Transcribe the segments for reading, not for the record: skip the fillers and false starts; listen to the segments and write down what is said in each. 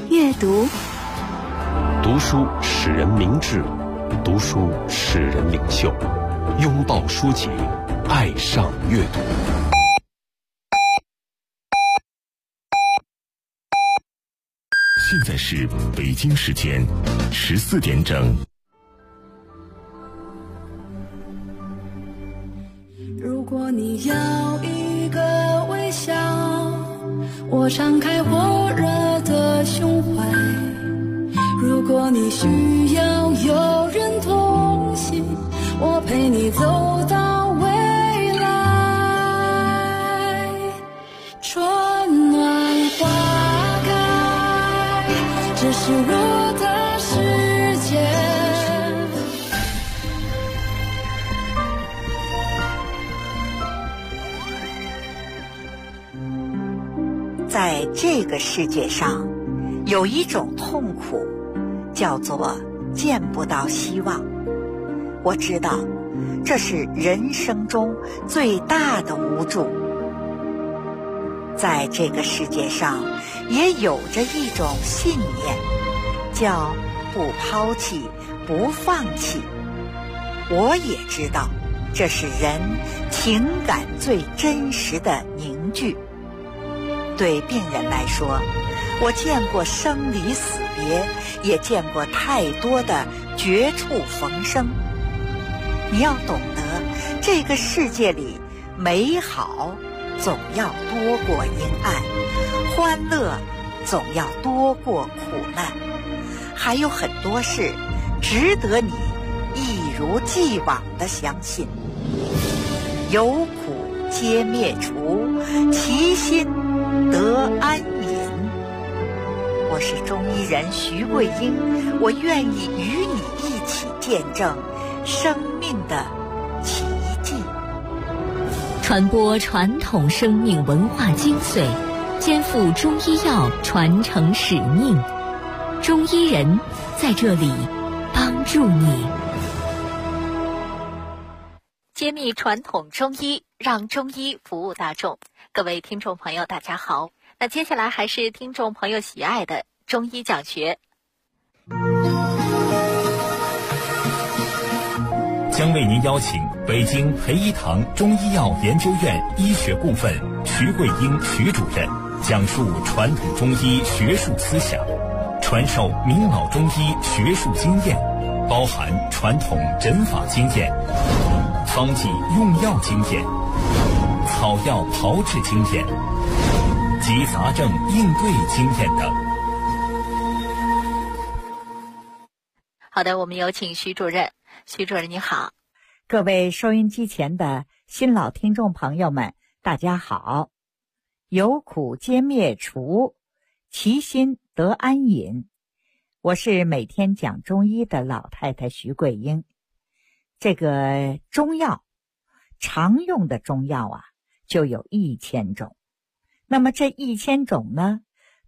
阅读。 读书使人明智，读书使人领袖。拥抱书籍，爱上阅读。 现在是北京时间14点整。 如果你要一个微笑，我敞开火热的胸怀；如果你需要有人同行，我陪你走到未来。春暖花开，这是我的世界。 在这个世界上，有一种痛苦，叫做见不到希望。我知道，这是人生中最大的无助。在这个世界上，也有着一种信念，叫不抛弃，不放弃。我也知道，这是人情感最真实的凝聚。对病人来说，我见过生离死别，也见过太多的绝处逢生。你要懂得，这个世界里美好总要多过阴暗，欢乐总要多过苦难，还有很多事值得你一如既往地相信。有苦皆灭除，其心得安隐。我是中医人徐桂英，我愿意与你一起见证生命的奇迹， 传播传统生命文化精髓，肩负中医药传承使命。中医人在这里帮助你，揭秘传统中医，让中医服务大众。各位听众朋友大家好，那接下来还是听众朋友喜爱的中医讲学。 将为您邀请北京培一堂中医药研究院医学部分徐桂英徐主任讲述传统中医学术思想，传授明老中医学术经验，包含传统诊法经验、方剂用药经验、草药炮制经验及杂症应对经验等。 好的，我们有请徐主任。徐主任你好。 各位收音机前的新老听众朋友们，大家好。有苦皆灭除，其心得安隐。我是每天讲中医的老太太徐桂英。这个中药，常用的中药啊，就有1000种。那么这1000种呢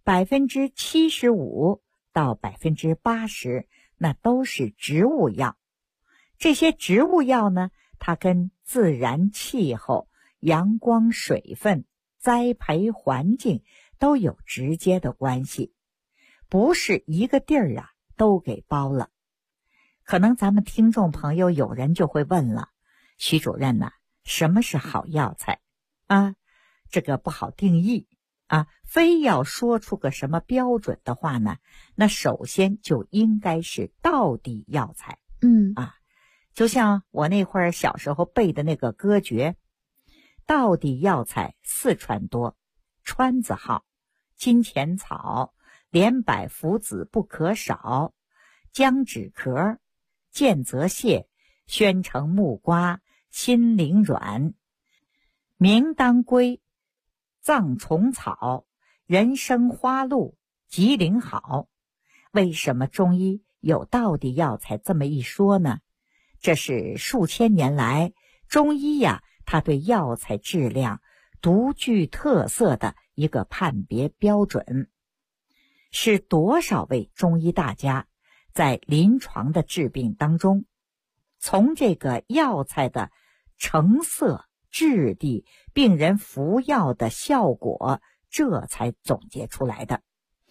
，75%到80%，那都是植物药。这些植物药呢，它跟自然气候、阳光、水分、栽培环境都有直接的关系，不是一个地儿啊都给包了。可能咱们听众朋友有人就会问了，徐主任呐，什么是好药材啊？这个不好定义啊，非要说出个什么标准的话呢，那首先就应该是道地药材。就像我那会儿小时候背的那个歌诀，道地药材4川多，川字号，金钱草、连柏附子不可少，姜脂壳、见泽泻、宣城木瓜、心灵软、明当归、藏虫草、人参花露、吉林好。为什么中医有道地药材这么一说呢？这是数千年来中医呀，它对药材质量独具特色的一个判别标准。是多少位中医大家在临床的治病当中，从这个药材的成色、质地、病人服药的效果，这才总结出来的。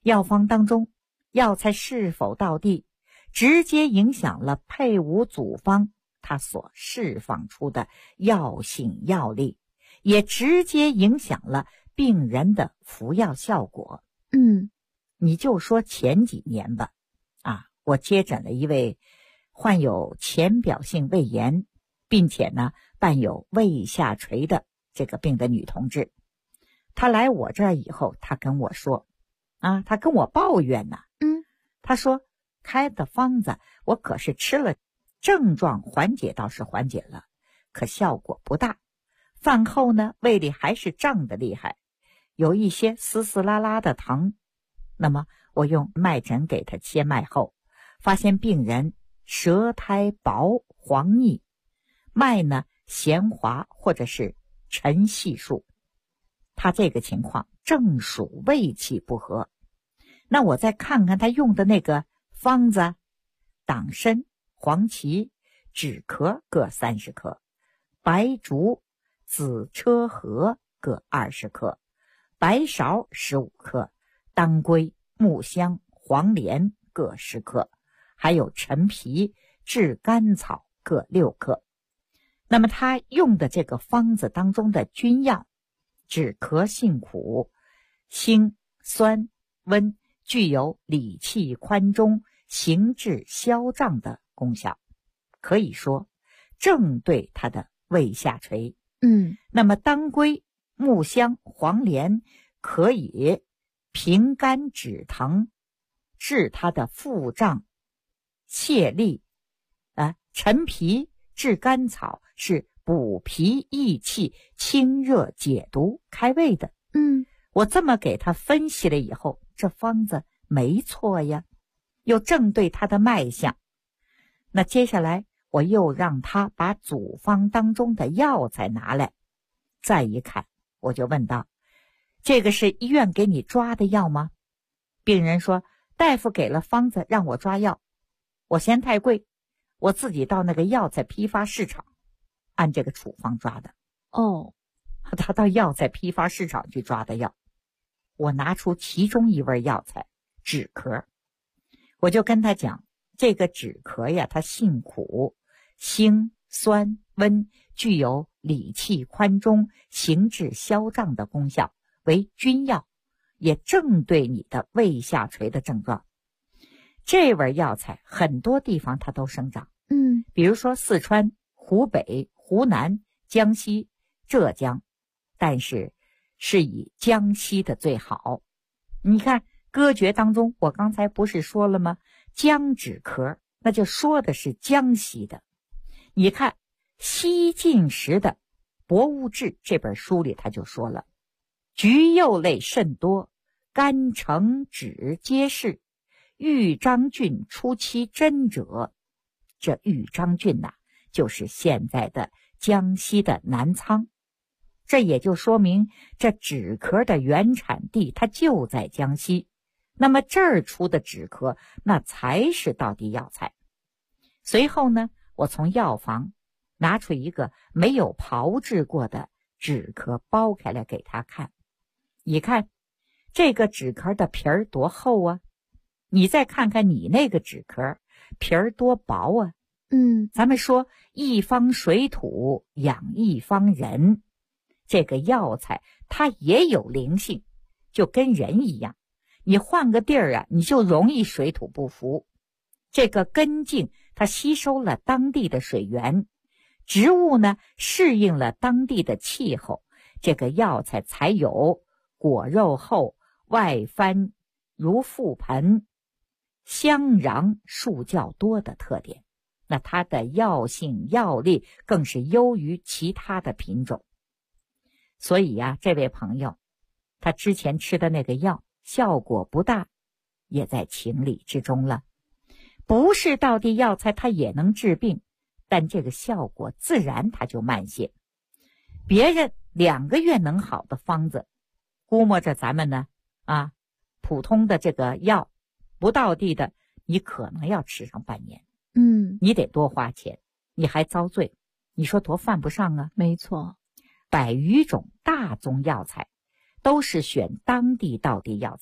药方当中药材是否到地，直接影响了配伍组方它所释放出的药性药力，也直接影响了病人的服药效果。你就说前几年吧，我接诊了一位患有浅表性胃炎，并且呢伴有胃下垂的这个病的女同志。她来我这儿以后，她跟我说她跟我抱怨呢。她说开的方子我可是吃了，症状缓解倒是缓解了，可效果不大。饭后呢胃里还是胀得厉害，有一些丝丝拉拉的疼。那么我用脉诊给她切脉后，发现病人舌苔薄黄腻，脉呢弦滑或者是沉细数，他这个情况正属胃气不和。那我再看看他用的那个方子，党参、黄芪、止咳各30克，白术、紫车荷各20克，白芍15克，当归、木香、黄连各10克，还有陈皮、炙甘草各6克。那么他用的这个方子当中的君药，止咳性苦，辛酸温，具有理气宽中、行滞消胀的功效，可以说正对他的胃下垂。那么当归、木香、黄连可以平肝止疼，治他的腹胀泄痢。陈皮、炙甘草是补脾益气、清热解毒、开胃的。我这么给他分析了以后，这方子没错呀，又正对他的脉象。那接下来我又让他把组方当中的药材拿来，再一看，我就问道：这个是医院给你抓的药吗？病人说大夫给了方子让我抓药，我嫌太贵，我自己到那个药材批发市场按这个处方抓的。他到药材批发市场去抓的药。我拿出其中一味药材止咳，我就跟他讲，这个止咳呀，它性苦，辛酸温，具有理气宽中、行滞消胀的功效，为君药，也正对你的胃下垂的症状。这味药材很多地方它都生长，比如说四川、湖北、湖南、江西、浙江，但是是以江西的最好。你看歌诀当中我刚才不是说了吗？江止咳，那就说的是江西的。你看西晋时的《博物志》这本书里他就说了，橘柚类甚多，甘橙枳皆是，豫章郡出其真者。这豫章郡就是现在的江西的南昌。这也就说明这止咳的原产地它就在江西，那么这儿出的止咳那才是道地药材。随后呢，我从药房拿出一个没有炮制过的止咳剥开来给他看，一看这个止咳的皮儿多厚啊，你再看看你那个止咳皮儿多薄啊。咱们说一方水土养一方人，这个药材它也有灵性，就跟人一样，你换个地儿你就容易水土不服。这个根茎它吸收了当地的水源，植物呢适应了当地的气候，这个药材才有果肉厚、外翻如覆盆、香瓤数较多的特点。那它的药性药力更是优于其他的品种。所以这位朋友他之前吃的那个药效果不大，也在情理之中了。不是道地药材它也能治病，但这个效果自然它就慢些。别人2个月能好的方子，估摸着咱们呢普通的这个药不道地的，你可能要吃上半年。你得多花钱，你还遭罪，你说多犯不上啊？ 没错 ，100余种大宗药材都是选当地道地药材，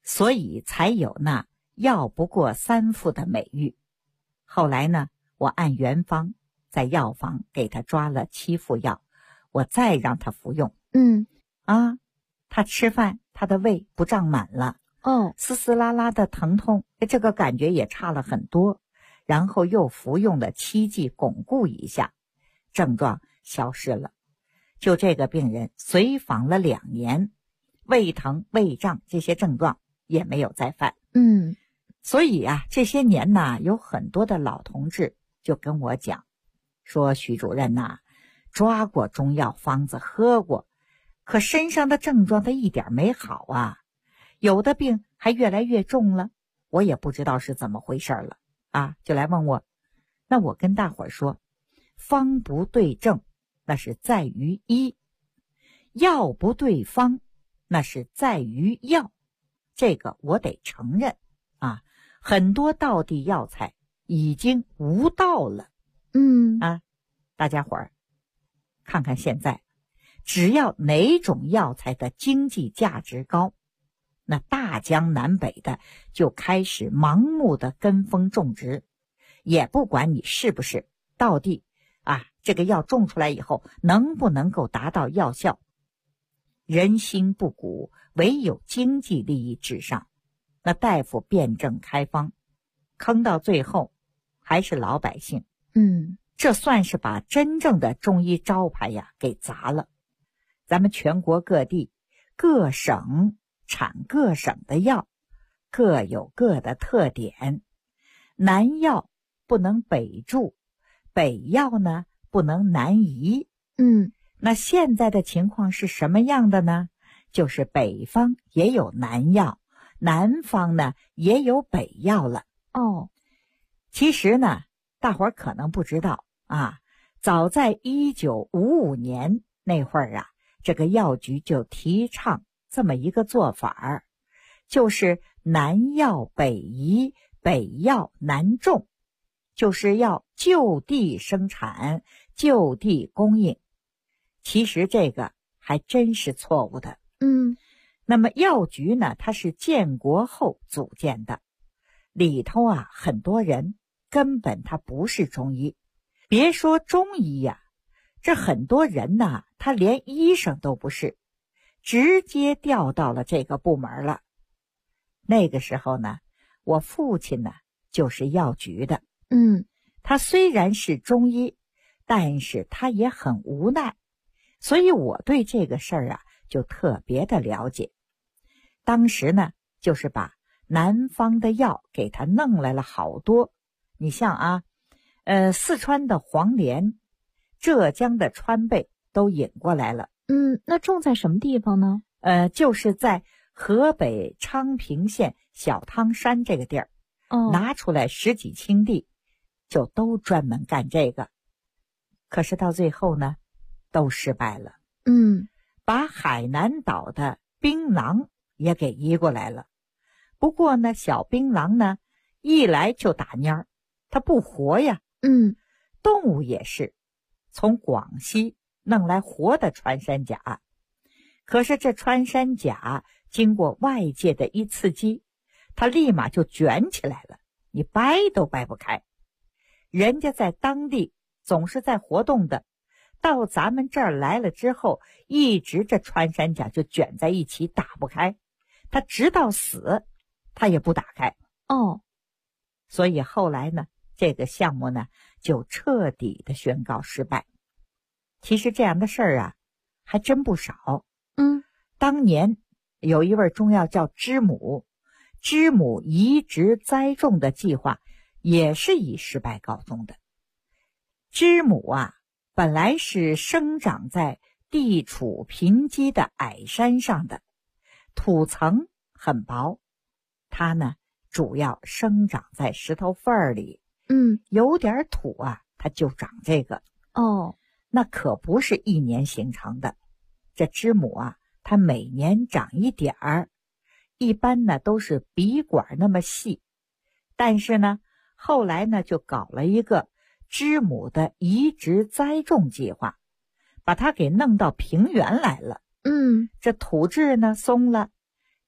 所以才有那药不过3副的美誉。后来呢，我按原方在药房给他抓了7副药，我再让他服用。他吃饭，他的胃不胀满了，丝丝拉拉的疼痛，这个感觉也差了很多。然后又服用了7剂巩固一下，症状消失了。就这个病人随访了2年，胃疼、胃胀这些症状也没有再犯。所以啊，这些年呢，有很多的老同志就跟我讲，说徐主任呐，抓过中药方子喝过，可身上的症状它一点没好啊，有的病还越来越重了，我也不知道是怎么回事了啊，就来问我。那我跟大伙儿说，方不对症，那是在于医；药不对方，那是在于药。这个我得承认啊，很多道地药材已经无道了。大家伙儿看看现在，只要哪种药材的经济价值高，那大江南北的就开始盲目的跟风种植，也不管你是不是道地啊，这个药种出来以后能不能够达到药效。人心不古，唯有经济利益至上。那大夫辩证开方，坑到最后还是老百姓。这算是把真正的中医招牌呀给砸了。咱们全国各地各省产各省的药，各有各的特点。南药不能北注，北药呢不能南移。那现在的情况是什么样的呢？就是北方也有南药，南方呢也有北药了。其实呢，大伙儿可能不知道啊，早在1955年那会儿啊，这个药局就提倡这么一个做法，就是南药北移，北药南种，就是要就地生产，就地供应。其实这个还真是错误的。那么药局呢，它是建国后组建的，里头啊很多人根本他不是中医，别说中医呀，这很多人呐，他连医生都不是，直接调到了这个部门了。那个时候呢，我父亲呢就是药局的。他虽然是中医，但是他也很无奈，所以我对这个事儿啊就特别的了解。当时呢，就是把南方的药给他弄来了好多。你像啊，四川的黄连，浙江的川贝都引过来了。 那种在什么地方呢？ 就是在河北昌平县小汤山这个地儿，拿出来10几顷地，就都专门干这个。可是到最后呢，都失败了。把海南岛的槟榔也给移过来了。不过呢，小槟榔呢，一来就打蔫儿，它不活呀。动物也是，从广西弄来活的穿山甲，可是这穿山甲经过外界的一刺激，它立马就卷起来了，你掰都掰不开。人家在当地总是在活动的，到咱们这儿来了之后，一直这穿山甲就卷在一起打不开，它直到死它也不打开。所以后来呢，这个项目呢就彻底的宣告失败。其实这样的事儿啊还真不少。当年有一味中药叫知母，知母移植栽种的计划也是以失败告终的。知母啊，本来是生长在地处贫瘠的矮山上的，土层很薄，它呢主要生长在石头缝儿里。有点土啊，它就长这个。那可不是一年形成的。这知母啊，它每年长一点儿，一般呢都是笔管那么细。但是呢，后来呢就搞了一个知母的移植栽种计划，把它给弄到平原来了。这土质呢松了，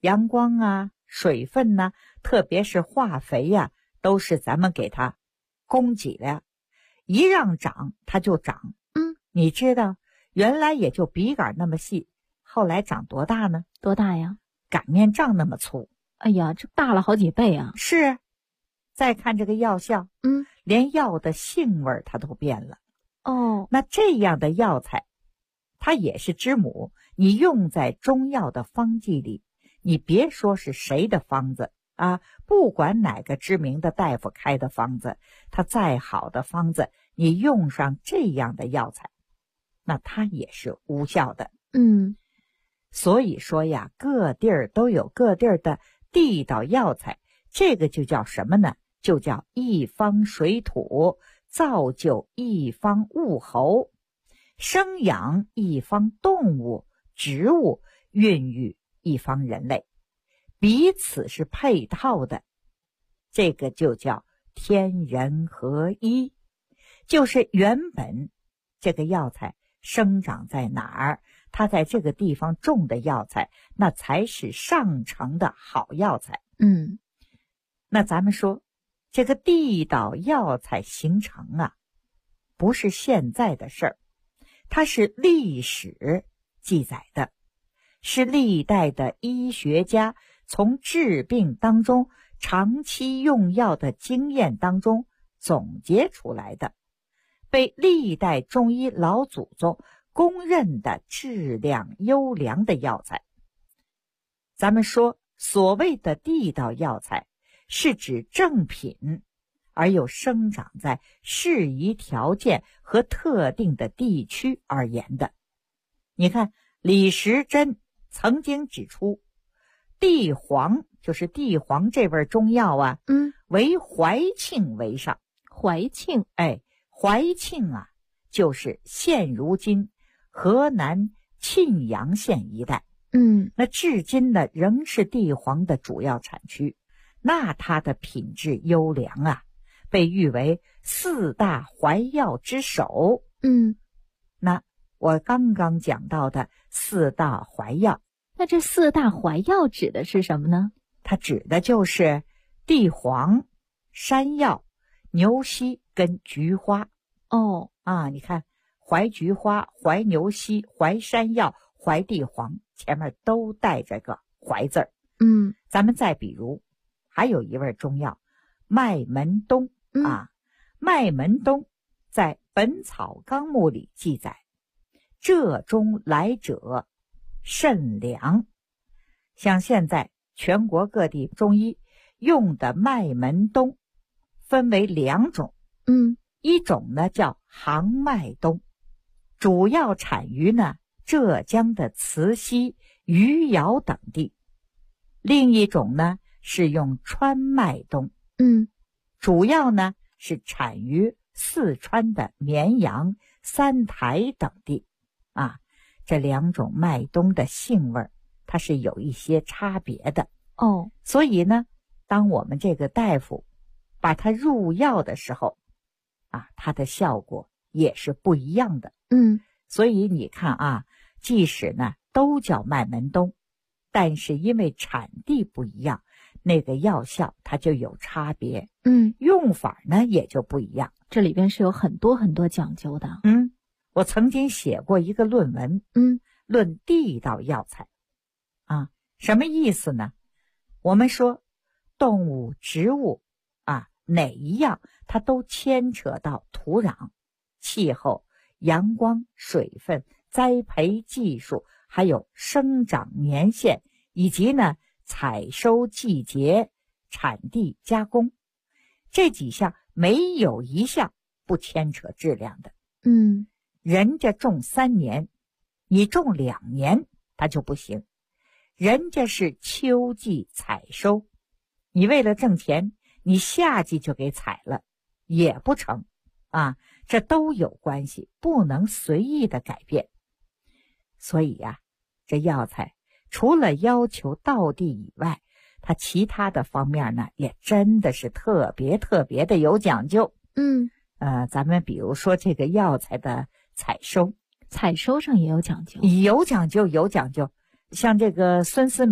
阳光啊、水分呐、特别是化肥呀，都是咱们给它供给的，一让长它就长。你知道原来也就笔杆那么细，后来长多大呢？ 多大呀？ 擀面杖那么粗。 哎呀，这大了好几倍啊！ 是。再看这个药效，连药的性味它都变了。 哦， 那这样的药材，它也是知母，你用在中药的方剂里，你别说是谁的方子啊，不管哪个知名的大夫开的方子，它再好的方子，你用上这样的药材，那它也是无效的。所以说呀，各地儿都有各地儿的地道药材，这个就叫什么呢？就叫一方水土，造就一方物候，生养一方动物、植物，孕育一方人类，彼此是配套的。这个就叫天人合一，就是原本这个药材生长在哪儿，它在这个地方种的药材，那才是上乘的好药材。那咱们说这个地道药材形成啊，不是现在的事儿，它是历史记载的，是历代的医学家从治病当中长期用药的经验当中总结出来的，被历代中医老祖宗公认的质量优良的药材。咱们说所谓的地道药材，是指正品而又生长在适宜条件和特定的地区而言的。你看李时珍曾经指出，地黄就是地黄这味中药啊，为怀庆为上。 怀庆， 怀庆啊，就是现如今河南沁阳县一带。那至今呢仍是地黄的主要产区，那它的品质优良啊，被誉为四大怀药之首。那我刚刚讲到的四大怀药， 那这四大怀药指的是什么呢？ 它指的就是地黄、山药、牛膝跟菊花。你看怀菊花、怀牛膝、怀山药、怀地黄，前面都带着个怀字儿。咱们再比如还有一味中药麦门冬麦门冬在《本草纲目》里记载，浙中来者甚良。像现在全国各地中医用的麦门冬分为两种，一种呢叫杭麦冬，主要产于呢浙江的慈溪、余姚等地；另一种呢是用川麦冬，主要呢是产于四川的绵阳、三台等地。这两种麦冬的性味它是有一些差别的。所以呢，当我们这个大夫把它入药的时候它的效果也是不一样的。所以你看即使呢都叫麦门冬，但是因为产地不一样，那个药效它就有差别，用法呢也就不一样。 这里边是有很多很多讲究的。 我曾经写过一个论文，论地道药材。什么意思呢？我们说动物、植物哪一样它都牵扯到土壤、气候、阳光、水分、栽培技术，还有生长年限，以及呢采收季节、产地、加工，这几项没有一项不牵扯质量的。人家种3年，你种2年它就不行。人家是秋季采收，你为了挣钱，你夏季就给采了也不成这都有关系，不能随意的改变。所以这药材除了要求道地以外，它其他的方面呢也真的是特别特别的有讲究。咱们比如说这个药材的采收上也有讲究。 有讲究。像这个孙思邈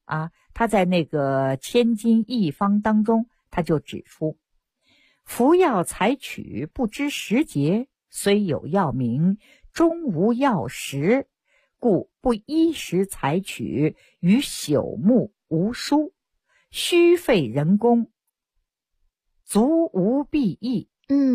他在那个千金一方当中，他就指出，服药采取不知时节，虽有药名，终无药食，故不依时采取，于朽木无殊，虚费人工，足无裨益。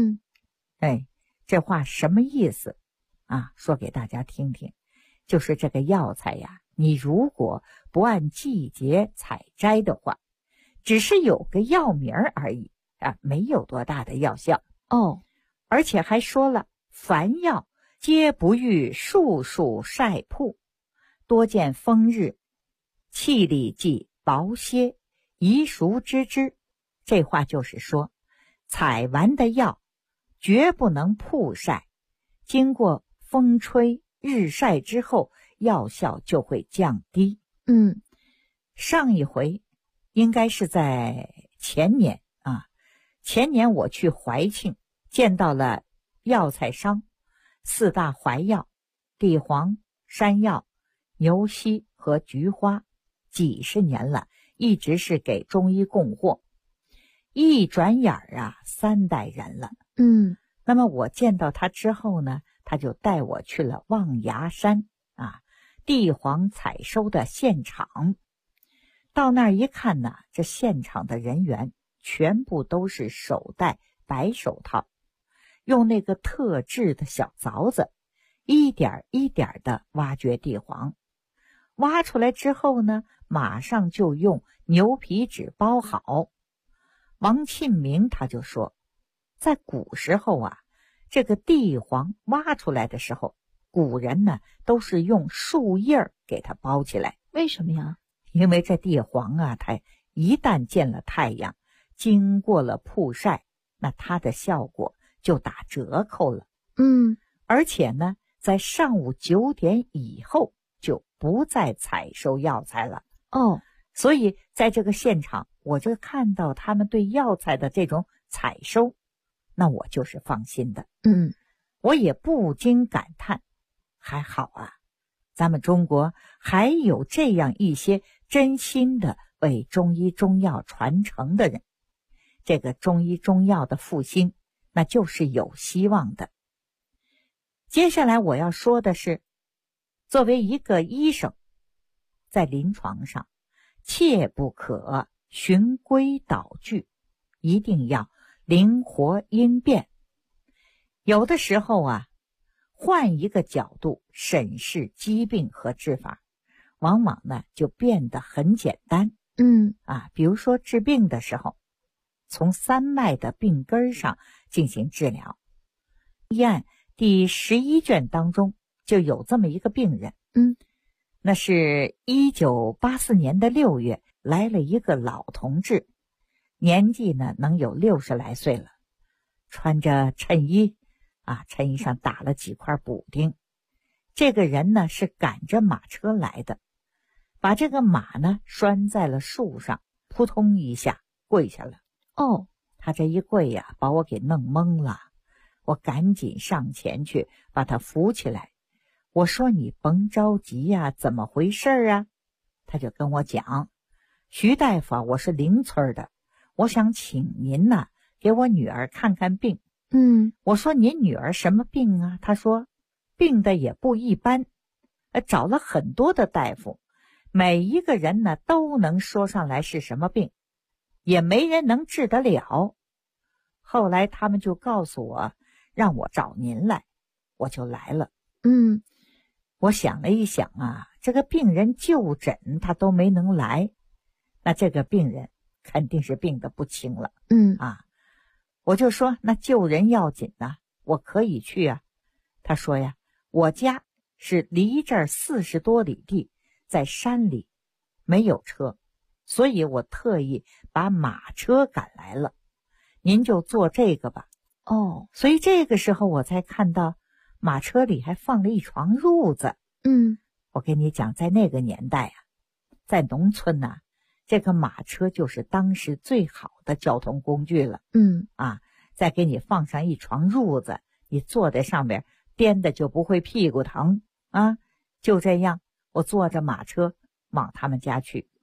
这话什么意思说给大家听听。就是这个药材呀，你如果不按季节采摘的话，只是有个药名而已没有多大的药效而且还说了，凡药皆不遇数晒曝，多见风日，气力既薄歇，宜熟知之。这话就是说，采完的药绝不能曝晒，经过风吹日晒之后，药效就会降低。上一回应该是在前年前年我去怀庆见到了药材商，四大怀药，地黄、山药、牛膝和菊花，几十年了，一直是给中医供货。一转眼3代人了。那么我见到他之后呢，他就带我去了望崖山地黄采收的现场。到那儿一看呢，这现场的人员全部都是手戴白手套，用那个特制的小凿子一点一点的挖掘地黄，挖出来之后呢，马上就用牛皮纸包好。王庆明他就说，在古时候这个地黄挖出来的时候，古人呢都是用树叶给它包起来。 为什么呀？ 因为这地黄它一旦见了太阳，经过了曝晒，那它的效果就打折扣了。而且呢，在上午9点以后就不再采收药材了。所以在这个现场，我就看到他们对药材的这种采收，那我就是放心的。我也不禁感叹，还好咱们中国还有这样一些真心的为中医中药传承的人，这个中医中药的复兴那就是有希望的。接下来我要说的是，作为一个医生，在临床上切不可循规蹈矩，一定要灵活应变。有的时候换一个角度审视疾病和治法，往往呢就变得很简单。比如说治病的时候，从三脉的病根上进行治疗。医案第11卷当中就有这么一个病人。那是1984年的6月，来了一个老同志，年纪呢能有60来岁了，穿着衬衣衬衣上打了几块补丁。这个人呢是赶着马车来的，把这个马呢拴在了树上，扑通一下跪下了。他这一跪把我给弄懵了。我赶紧上前去把他扶起来，我说你甭着急怎么回事他就跟我讲，徐大夫我是邻村的，我想请您给我女儿看看病。我说您女儿什么病他说病的也不一般，找了很多的大夫，每一个人呢都能说上来是什么病，也没人能治得了。后来他们就告诉我让我找您来，我就来了。我想了一想这个病人就诊他都没能来，那这个病人肯定是病得不轻了。我就说那救人要紧我可以去他说我家是离这儿40多里地，在山里，没有车，所以我特意把马车赶来了，您就坐这个吧。所以这个时候我才看到马车里还放了一床褥子。我跟你讲，在那个年代在农村这个马车就是当时最好的交通工具了。再给你放上一床褥子，你坐在上面颠的就不会屁股疼就这样，我坐着马车往他们家去。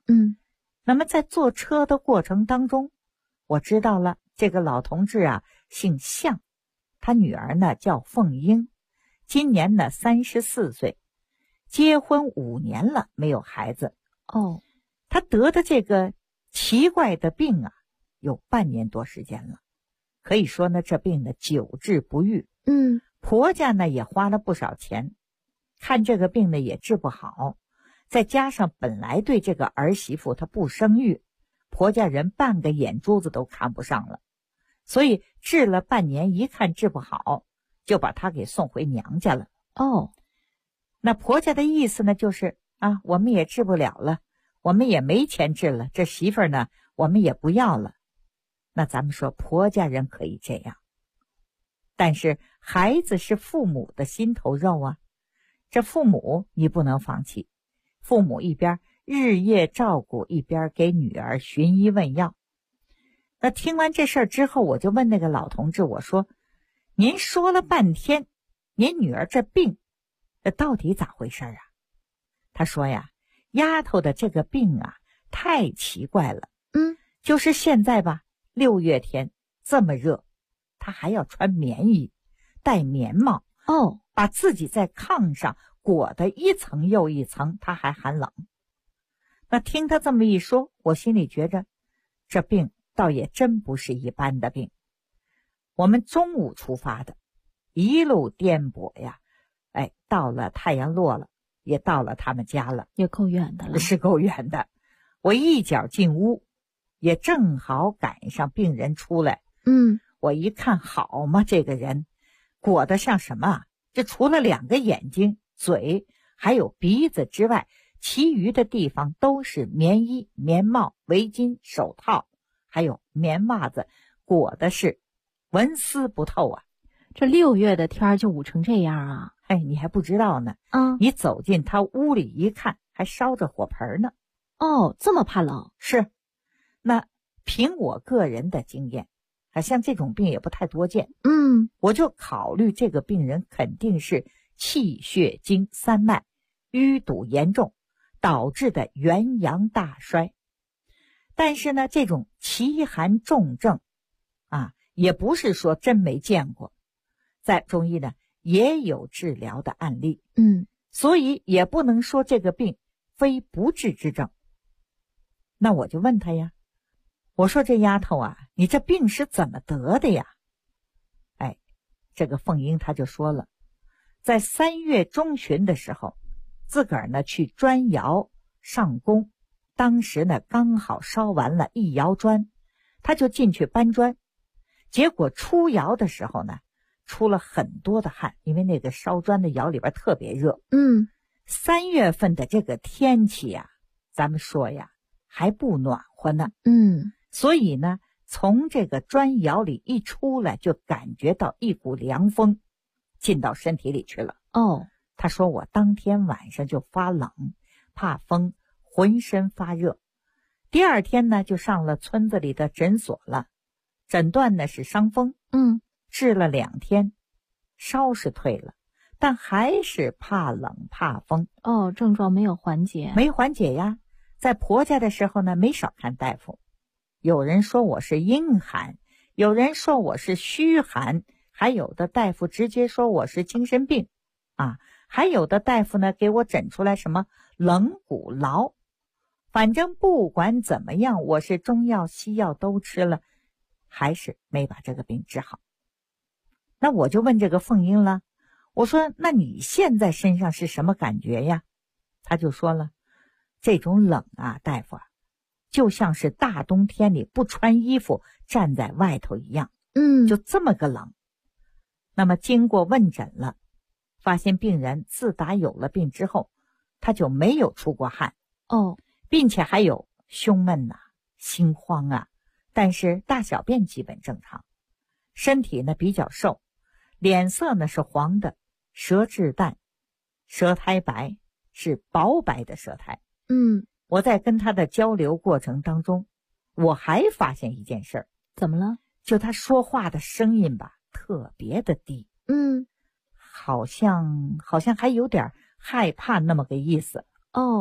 那么在坐车的过程当中，我知道了这个老同志啊姓向，他女儿呢叫凤英，今年呢34岁，结婚5年了没有孩子。他得的这个奇怪的病啊有半年多时间了，可以说呢这病呢久治不愈。婆家呢也花了不少钱，看这个病呢也治不好，再加上本来对这个儿媳妇她不生育，婆家人半个眼珠子都看不上了，所以治了半年一看治不好，就把她给送回娘家了。那婆家的意思呢就是啊，我们也治不了了，我们也没钱治了，这媳妇儿呢我们也不要了。那咱们说婆家人可以这样，但是孩子是父母的心头肉啊，这父母你不能放弃，父母一边日夜照顾，一边给女儿寻医问药。那听完这事儿之后，我就问那个老同志，我说您说了半天您女儿这病这到底咋回事啊？他说呀，丫头的这个病啊太奇怪了。就是现在吧，6月天这么热，她还要穿棉衣，戴棉帽，把自己在炕上裹得一层又一层，她还寒冷。那听他这么一说，我心里觉着这病倒也真不是一般的病。我们中午出发的，一路颠簸呀，到了太阳落了，也到了他们家了， 也够远的了， 是够远的。我一脚进屋，也正好赶上病人出来。我一看，好嘛，这个人裹得像什么？这除了2个眼睛、嘴还有鼻子之外，其余的地方都是棉衣、棉帽、围巾、手套，还有棉袜子，裹的是纹丝不透啊。 这6月的天就捂成这样啊？ 你还不知道呢。你走进他屋里一看，还烧着火盆呢。 这么怕冷？ 是。那凭我个人的经验，像这种病也不太多见。我就考虑这个病人肯定是气血经3脉淤堵严重导致的元阳大衰。但是呢，这种奇寒重症啊，也不是说真没见过，在中医呢也有治疗的案例。所以也不能说这个病非不治之症。那我就问他呀，我说这丫头啊，你这病是怎么得的呀？这个凤英她就说了，在3月中旬的时候，自个儿呢去砖窑上工，当时呢刚好烧完了1窑砖，她就进去搬砖，结果出窑的时候呢出了很多的汗，因为那个烧砖的窑里边特别热。3月份的这个天气呀，咱们说呀还不暖和呢。所以呢从这个砖窑里一出来，就感觉到一股凉风进到身体里去了。他说我当天晚上就发冷，怕风，浑身发热。第2天呢就上了村子里的诊所了，诊断呢是伤风。治了2天，烧是退了，但还是怕冷怕风。 症状没有缓解？ 没缓解呀。在婆家的时候呢没少看大夫，有人说我是阴寒，有人说我是虚寒，还有的大夫直接说我是精神病啊，还有的大夫呢给我诊出来什么冷骨劳。反正不管怎么样，我是中药西药都吃了，还是没把这个病治好。那我就问这个凤英了，我说那你现在身上是什么感觉呀？他就说了，这种冷啊，大夫啊，就像是大冬天里不穿衣服站在外头一样。就这么个冷。那么经过问诊了，发现病人自打有了病之后，他就没有出过汗。并且还有胸闷心慌啊，但是大小便基本正常，身体呢比较瘦，脸色呢是黄的，舌质淡，舌苔白，是薄白的舌苔。我在跟他的交流过程当中，我还发现一件事儿。 怎么了？ 就他说话的声音吧特别的低。好像还有点害怕那么个意思。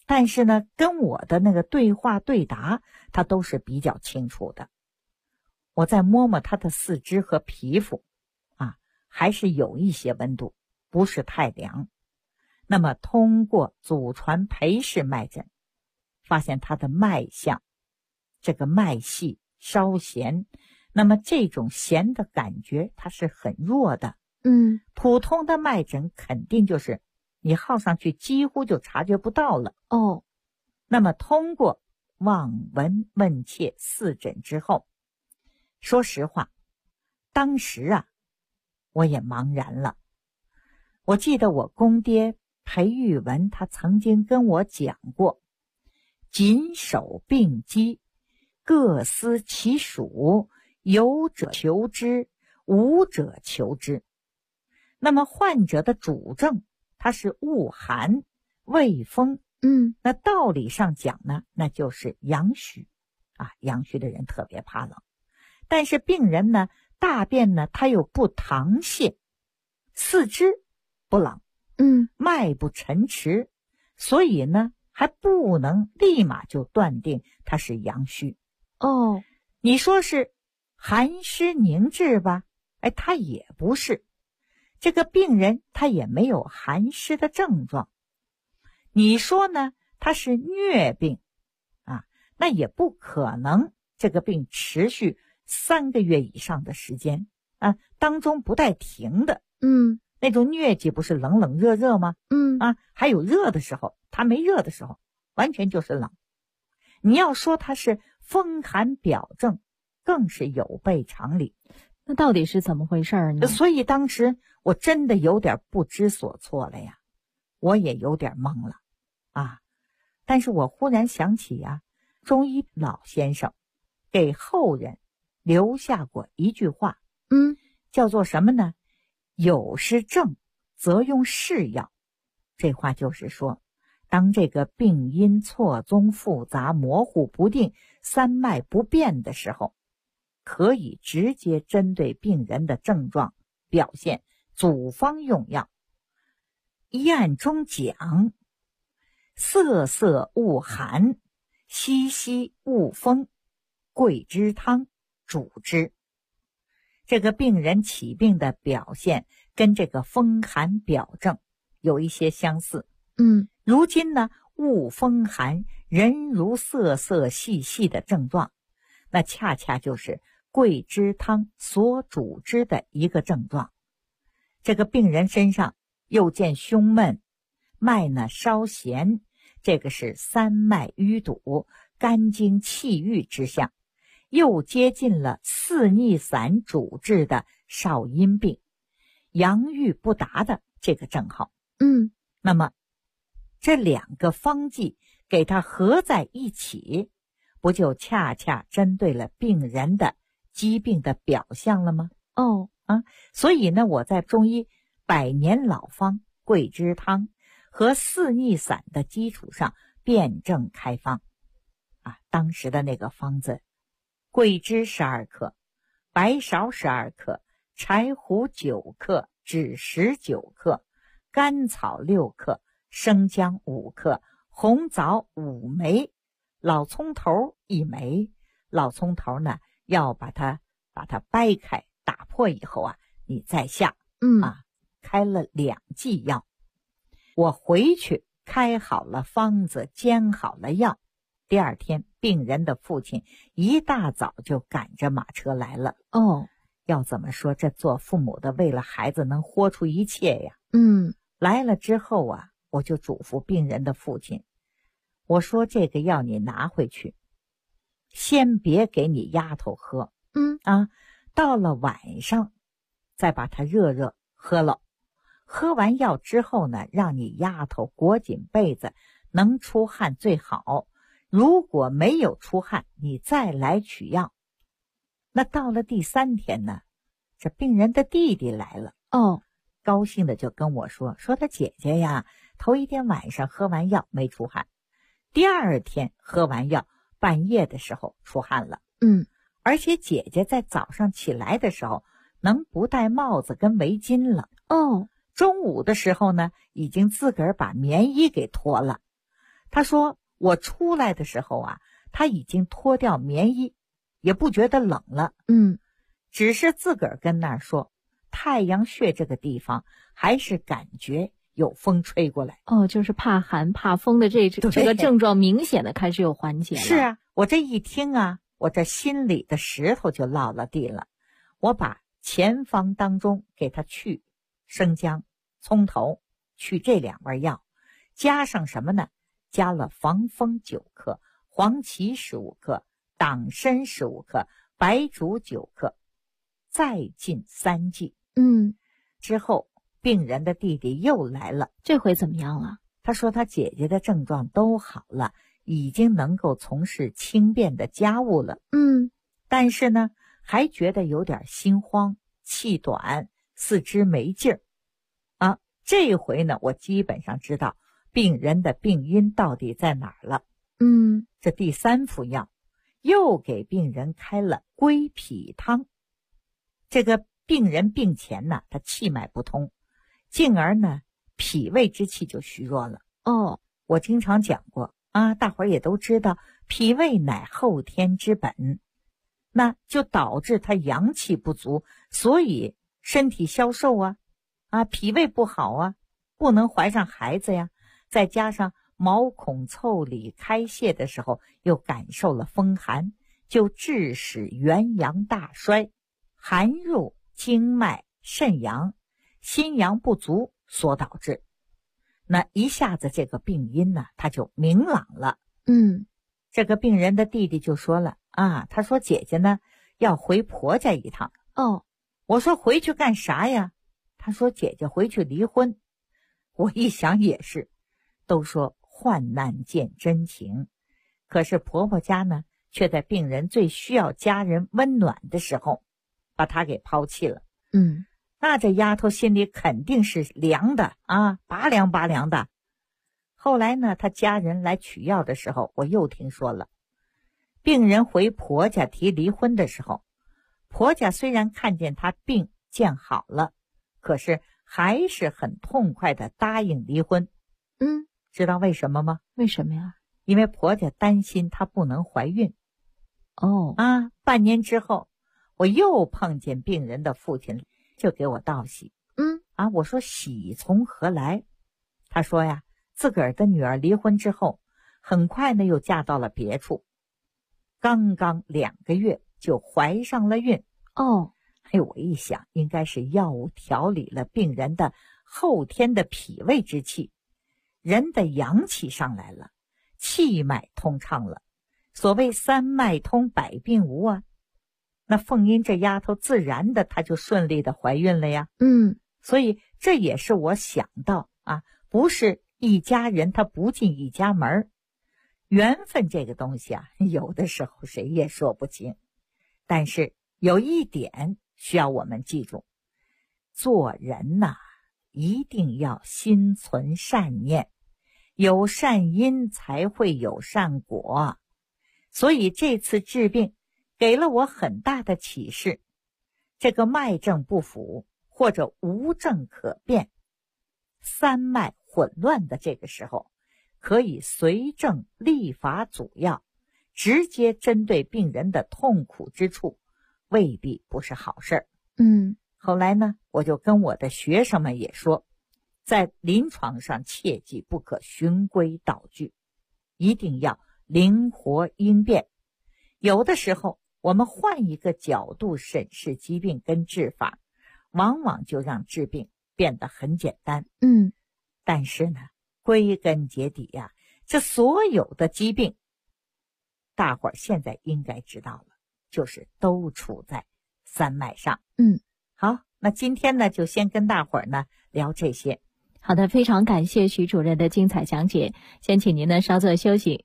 但是呢，跟我的那个对话对答，他都是比较清楚的。我再摸摸他的四肢和皮肤，还是有一些温度，不是太凉。那么通过祖传裴氏脉诊，发现他的脉象，这个脉细稍弦，那么这种弦的感觉它是很弱的。普通的脉诊肯定就是你号上去几乎就察觉不到了。那么通过望闻问切四诊之后，说实话，当时我也茫然了。我记得我公爹裴玉文他曾经跟我讲过，谨守病机，各司其属，有者求之，无者求之。那么患者的主症它是恶寒畏风，那道理上讲呢，那就是阳虚阳虚的人特别怕冷。但是病人呢，大便呢他又不溏泻，四肢不冷，脉不沉迟，所以呢还不能立马就断定他是阳虚。你说是寒湿凝滞吧，他也不是。这个病人他也没有寒湿的症状。你说呢，他是疟病那也不可能这个病持续3个月以上的时间当中不带停的。那种疟疾不是冷冷热热吗？还有热的时候，他没热的时候完全就是冷。你要说他是风寒表症，更是有悖常理。 那到底是怎么回事呢？ 所以当时我真的有点不知所措了呀，我也有点懵了但是我忽然想起中医老先生给后人留下过一句话，叫做什么呢？有是症则用是药。这话就是说，当这个病因错综复杂模糊不定，三脉不变的时候，可以直接针对病人的症状表现组方用药。医案中讲，涩涩恶寒，淅淅恶风，桂枝汤主之。这个病人起病的表现跟这个风寒表症有一些相似。如今呢，恶风寒，人如涩涩细细的症状，那恰恰就是桂枝汤所主之的一个症状。这个病人身上又见胸闷，脉呢稍弦，这个是三脉淤堵，肝经气郁之象，又接近了四逆散主治的少阴病，阳郁不达的这个症候。那么这两个方剂给它合在一起，不就恰恰针对了病人的疾病的表象了吗？所以呢，我在中医百年老方桂枝汤和四逆散的基础上辩证开方当时的那个方子，桂枝12克，白芍12克，柴胡9克，枳实9克，甘草6克，生姜5克，红枣5枚，老葱头1枚。老葱头呢，要把它掰开打破以后你再下。开了2剂药。我回去开好了方子，煎好了药。第二天，病人的父亲一大早就赶着马车来了。要怎么说，这做父母的为了孩子能豁出一切呀。来了之后我就嘱咐病人的父亲，我说这个药你拿回去，先别给你丫头喝。到了晚上再把它热热喝了。喝完药之后呢，让你丫头裹紧被子，能出汗最好。如果没有出汗，你再来取药。那到了第3天呢，这病人的弟弟来了。高兴的就跟我说他姐姐呀，头一天晚上喝完药没出汗，第2天喝完药，半夜的时候出汗了。而且姐姐在早上起来的时候能不戴帽子跟围巾了。中午的时候呢，已经自个儿把棉衣给脱了。 他说我出来的时候啊，他已经脱掉棉衣，也不觉得冷了。只是自个儿跟那儿说，太阳穴这个地方还是感觉有风吹过来。 就是怕寒怕风的这个症状明显的开始有缓解了。 是啊，我这一听啊，我这心里的石头就落了地了。我把前方当中给他去生姜、葱头，去这2味药，加上什么呢？加了防风9克，黄芪15克，党参15克，白术9克，再进3剂。之后病人的弟弟又来了， 这回怎么样了？ 他说他姐姐的症状都好了，已经能够从事轻便的家务了。但是呢，还觉得有点心慌、气短、四肢没劲儿。这回呢，我基本上知道病人的病因到底在哪儿了。这第3副药又给病人开了归脾汤。这个病人病前呢，他气脉不通，进而呢脾胃之气就虚弱了。我经常讲过啊，大伙儿也都知道，脾胃乃后天之本，那就导致他阳气不足，所以身体消瘦啊，脾胃不好啊，不能怀上孩子呀。再加上毛孔腠理开泄的时候又感受了风寒，就致使元阳大衰，寒入经脉肾阳，心阳不足所导致。那一下子这个病因呢，他就明朗了。这个病人的弟弟就说了啊，他说姐姐呢要回婆家一趟。我说回去干啥呀？他说姐姐回去离婚。我一想也是，都说患难见真情，可是婆婆家呢却在病人最需要家人温暖的时候把她给抛弃了。那这丫头心里肯定是凉的啊，拔凉拔凉的。后来呢，她家人来取药的时候，我又听说了，病人回婆家提离婚的时候，婆家虽然看见她病见好了，可是还是很痛快的答应离婚。知道为什么吗？ 为什么呀？ 因为婆家担心她不能怀孕。半年之后，我又碰见病人的父亲，就给我道喜。我说喜从何来？他说呀，自个儿的女儿离婚之后，很快呢又嫁到了别处，刚刚2个月就怀上了孕。我一想，应该是药物调理了病人的后天的脾胃之气，人的阳气上来了，气脉通畅了。所谓3脉通百病无啊，那凤英这丫头自然的她就顺利的怀孕了呀。所以这也是我想到啊，不是一家人他不进一家门，缘分这个东西啊，有的时候谁也说不清。但是有一点需要我们记住，做人呐，一定要心存善念，有善因才会有善果。所以这次治病给了我很大的启示，这个脉症不符或者无症可辨，3脉混乱的这个时候，可以随症立法阻药，直接针对病人的痛苦之处，未必不是好事儿。后来呢，我就跟我的学生们也说，在临床上切记不可循规蹈矩，一定要灵活应变。有的时候我们换一个角度审视疾病跟治法，往往就让治病变得很简单。但是呢，归根结底呀，这所有的疾病，大伙儿现在应该知道了，就是都处在3脉上。好，那今天呢，就先跟大伙儿呢聊这些。 好的，非常感谢徐主任的精彩讲解，先请您呢稍作休息。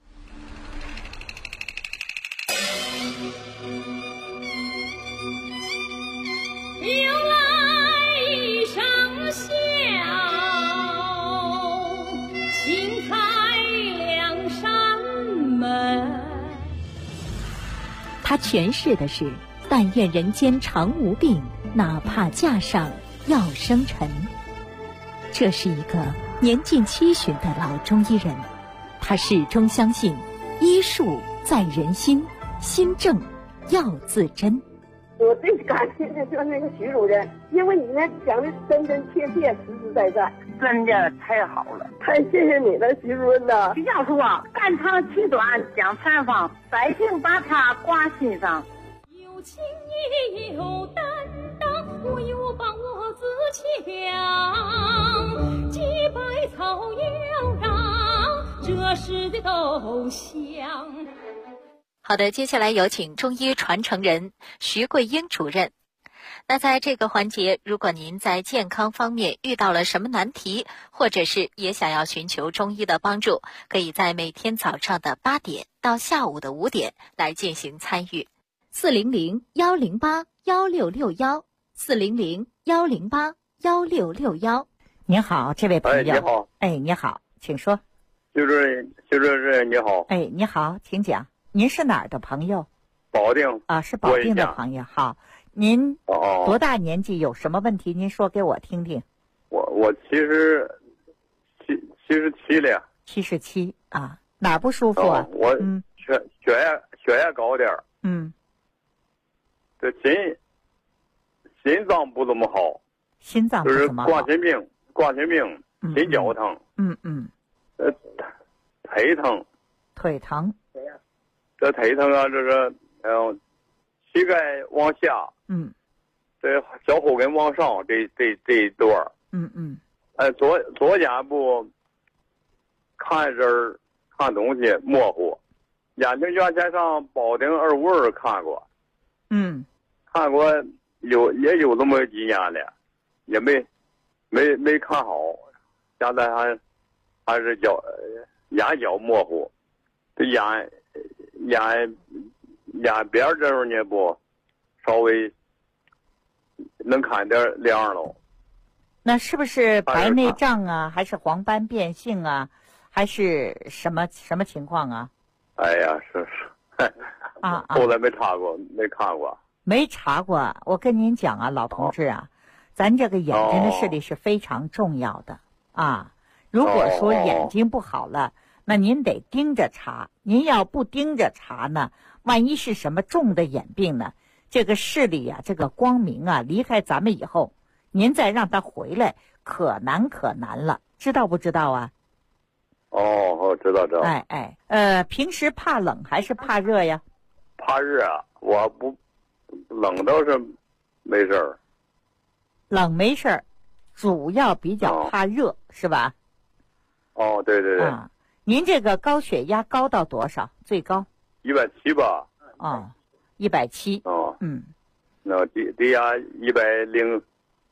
他诠释的是但愿人间常无病，哪怕架上要生尘。这是一个年近70的老中医人， 他始终相信医术在人心，心正要自珍。 我最感谢的就是那个徐主任，因为你那讲的真真切切、实实在在， 真的太好了， 太谢谢你了，徐主任呐！ 徐教授啊，肝肠气短讲采访，百姓把他挂心上。 有情也有担当，我有把我自强，几百草要让，这时的都香。 好的，接下来有请中医传承人徐桂英主任。那在这个环节，如果您在健康方面遇到了什么难题，或者是也想要寻求中医的帮助，可以在每天早上的8点到下午的5点来进行参与。 400-108-1661，400-108-1661。 您好，这位朋友。 你好。 你好，请说。 徐主任你好。 你好，请讲。您是哪儿的朋友？ 保定啊，是保定的朋友。好，您多大年纪？有什么问题？您说给我听听。 我77了。 77啊，哪儿不舒服啊？ 我血压高点儿。这心脏不怎么好。 心脏不怎么好。 就是冠心病，心绞疼。腿疼。这腿疼啊，这是膝盖往下，这脚后跟往上，这一段儿，左眼部看人看东西模糊，眼睛原先上保定252看过，看过也有这么几年了，也没看好，现在还是眼角模糊，这眼边这时候呢不稍微能看点亮了。 那是不是白内障啊，还是黄斑变性啊，还是什么情况啊？ 哎呀，是后来没查过，没看过。我跟您讲啊，老同志啊，咱这个眼睛的视力是非常重要的啊。如果说眼睛不好了，那您得盯着查。您要不盯着查呢，万一是什么重的眼病呢，这个视力啊，这个光明啊，离开咱们以后，您再让它回来可难了，知道不知道啊？ 知道。 平时怕冷还是怕热呀？ 怕热啊，我不冷倒是没事儿。 冷没事儿，主要比较怕热，是吧？ 对。 您这个高血压高到多少？最高 170吧。 170。 那低压106。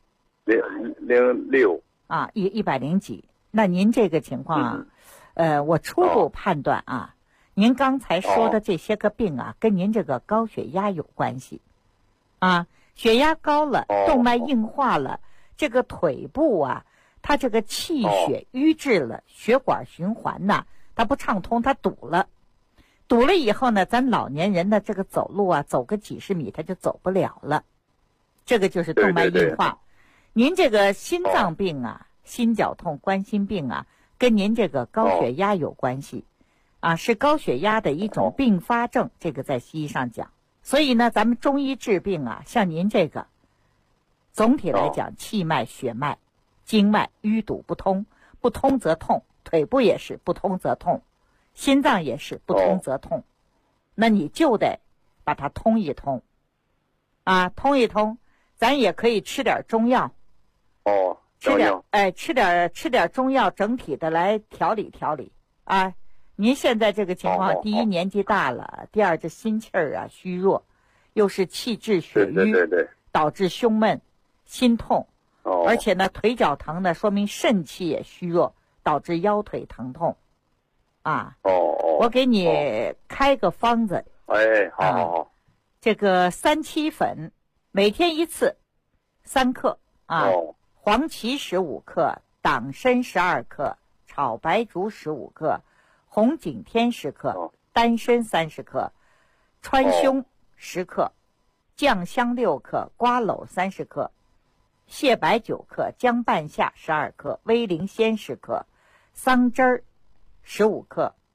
100几。那您这个情况我初步判断啊，您刚才说的这些个病啊，跟您这个高血压有关系啊。血压高了，动脉硬化了，这个腿部啊，它这个气血瘀滞了，血管循环呐，它不畅通，它堵了以后呢，咱老年人的这个走路啊，走个几十米他就走不了了，这个就是动脉硬化。您这个心脏病啊，心绞痛、冠心病啊，跟您这个高血压有关系啊，是高血压的一种并发症，这个在西医上讲。所以呢，咱们中医治病啊，像您这个总体来讲，气脉、血脉、经脉淤堵不通，不通则痛，腿部也是不通则痛，心脏也是不通则痛，那你就得把它通一通啊，通一通。咱也可以吃点中药，吃点中药，整体的来调理啊。您现在这个情况，第一年纪大了，第二这心气儿啊虚弱，又是气滞血瘀，导致胸闷、心痛，而且呢腿脚疼呢，说明肾气也虚弱，导致腰腿疼痛啊。我给你开个方子， 好， 这个3七粉每天1次3克啊，黄芪15克，党参12克，炒白术15克，红景天10克，丹参30克，川芎10克，酱香6克，瓜蒌30克，蟹白9克，姜半夏12克，威灵仙10克，桑枝儿15克，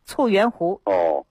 醋圆糊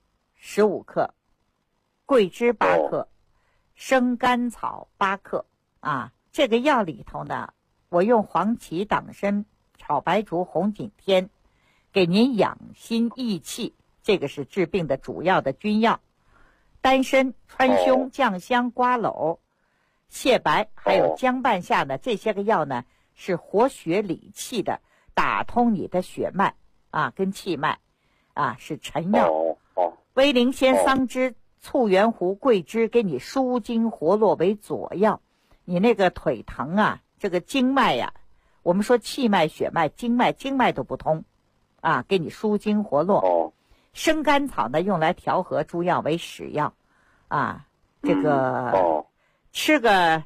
15克，桂枝8克，生甘草8克啊。这个药里头呢，我用黄芪、党参、炒白术、红景天，给您养心益气，这个是治病的主要的君药。丹参、川芎、酱香、瓜蒌、蟹白还有姜半夏呢，这些个药呢是活血理气的，打通你的血脉啊跟气脉啊，是臣药。威灵仙、桑枝、醋圆糊、桂枝给你舒筋活络为佐药。你那个腿疼啊，这个经脉呀，我们说气脉、血脉、经脉都不通啊，给你舒筋活络。生甘草呢，用来调和诸药为使药啊。这个吃个